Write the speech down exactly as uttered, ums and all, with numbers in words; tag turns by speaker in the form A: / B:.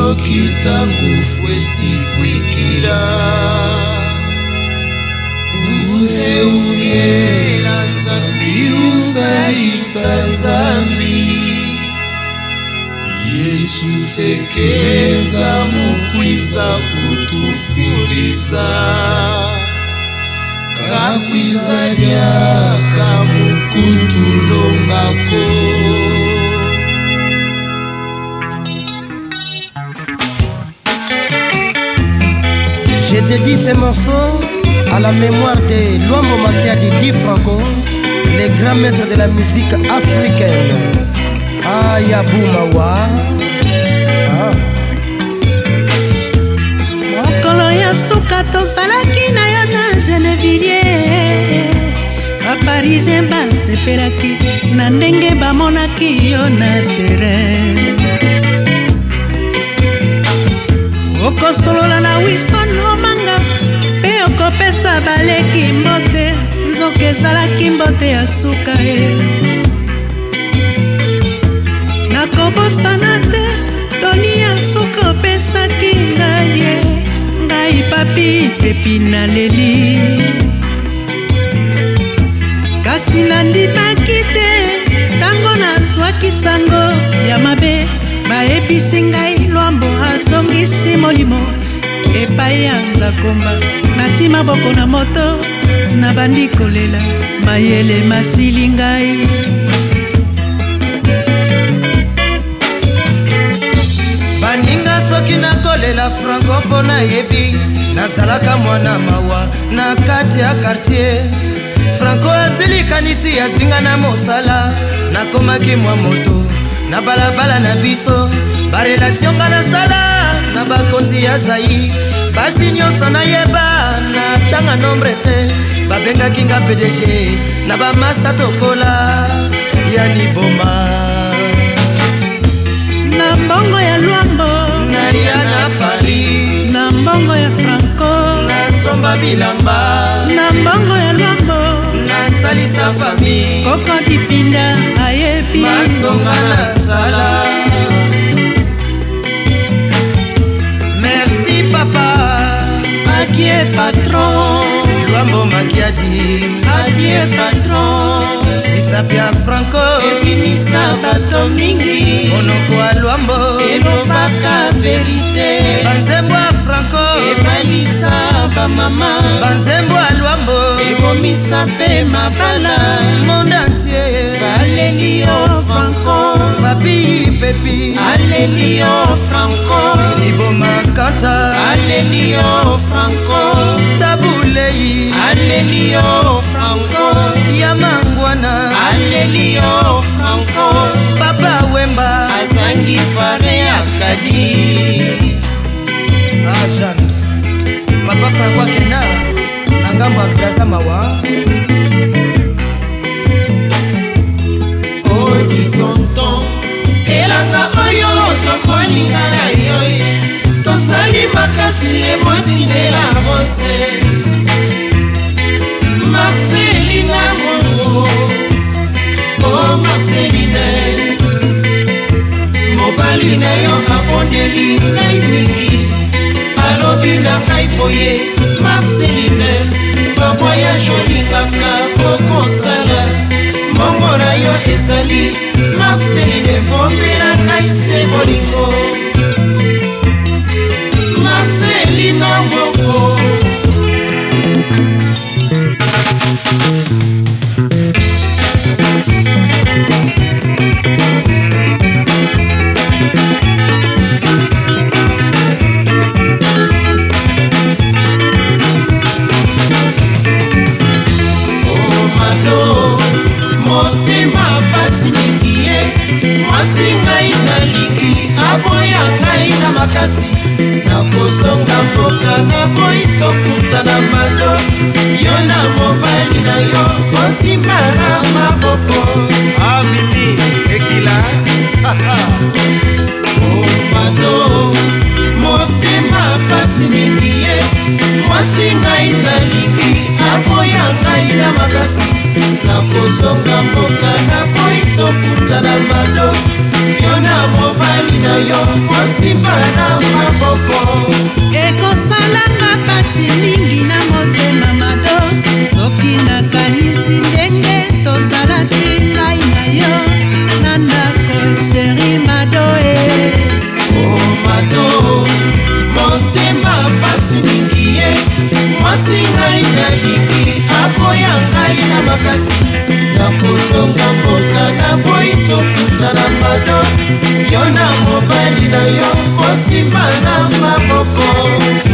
A: soki tangu fweti kwikila useungela nzambi usalisa nzambi Yesu sekeza mukwiza kutufundisa kakwiza lyaka mukutulongako.
B: Je dédie ces morceaux à la mémoire de Luambo Makiadi Di Franco, les grands maîtres de la musique africaine. Ah, Yabumawa. Ah.
C: Mokolo ya suka tozalaki na yo na Gennevilliers, baparisien basepelaki na ndenge bamonaki yo na terrain. Okosolola na Wilson Omanga mpe okopesa baleki mbote, nzoka ezalaki mbote ya suka ye. Nakobosana te toni ya suka opesaki ngai ye, ngai papi pepi naleli. Kasi nandimaki te tango nazwaki sango ya mabe, bayebisi ngai Luambo azongisi molimo epai ya Nzakomba. Nati maboko na moto nabandi kolela, mayele masili ngai.
B: Baninga soki nakolela Franco mpo nayebi nazalaka mwana mawa na kati ya quartier. Franco azilikanisi azinga na mosala, nakomaki mwa moto na balabala na biso. Barelation nga nasala na bakonzi ya Zai, basi nyonso nayeba na tanga nombre te. Babengaki nga P D G na bamasta tokola ya Niboma.
C: Na mbongo ya Luambo
B: naya na Paris,
C: na mbongo ya Franco
B: nasomba bilamba,
C: na mbongo ya Luambo
B: nasalisa famille.
C: Koko Dipinda ayebi
B: masonga nasala. Merci papa,
C: adieu patron.
B: Luambo Makiadi,
C: adieu patron.
B: Isapia Franco
C: ebimisa bato mingi,
B: monoko ya Luambo
C: elobaka verite.
B: Banzembo ya Franco
C: ebalisa bamama,
B: banzembo ya Luambo
C: ebomisa mpe mabala.
B: monde entier
C: baleli yo Franco,
B: papi pepi
C: aleli yo Franco,
B: Niboma kanta
C: aleli yo Franco,
B: tabulei
C: aleli yo Franco,
B: ya mangwana
C: aleli yo Franco,
B: papa Wemba
C: azangi pare akadi.
B: Ah Jean, papa Franco akenda na ngambo ya Braza mawa.
A: Odi tonton elanga oyo tokolinga na yo, tosali makasi ebotindela bose. Marcelina Mongo, oh Marceline, mobali na yo abondeli ngai mingi, alobi na ngai boye Marceline, ba voyage olingaka okosala, mongo na yo ezali Marceline, bombela ngai se bolingo. Marcelina Mongo. Motema pasi mingi ye, mwasi ngai nalingi aboya ngai na makasi. Nakosonga mboka na boyi tokutana mado, yo na mobali na yo osimbala maboko.
B: Ah mimi ekila
A: oh mado, motema pasi mingi ye, mwasi ngai nalingi aboya ngai na makasi. Nakozonga mboka na boyi tokutana mado, yo na na mobali na yo kosimba na maboko.
C: Ekosalanga pasi mingi na motema mado, soki nakanisi ndenge tozalaki ngai na yo na ndako sheri mado e.
A: Oh mado, motema pasi mingi ye, mwasi ngai nalingi aboya ngai na makasi, nakozonga mboka naboyi tokutana mado, yo na mobali na yo kosimba na maboko.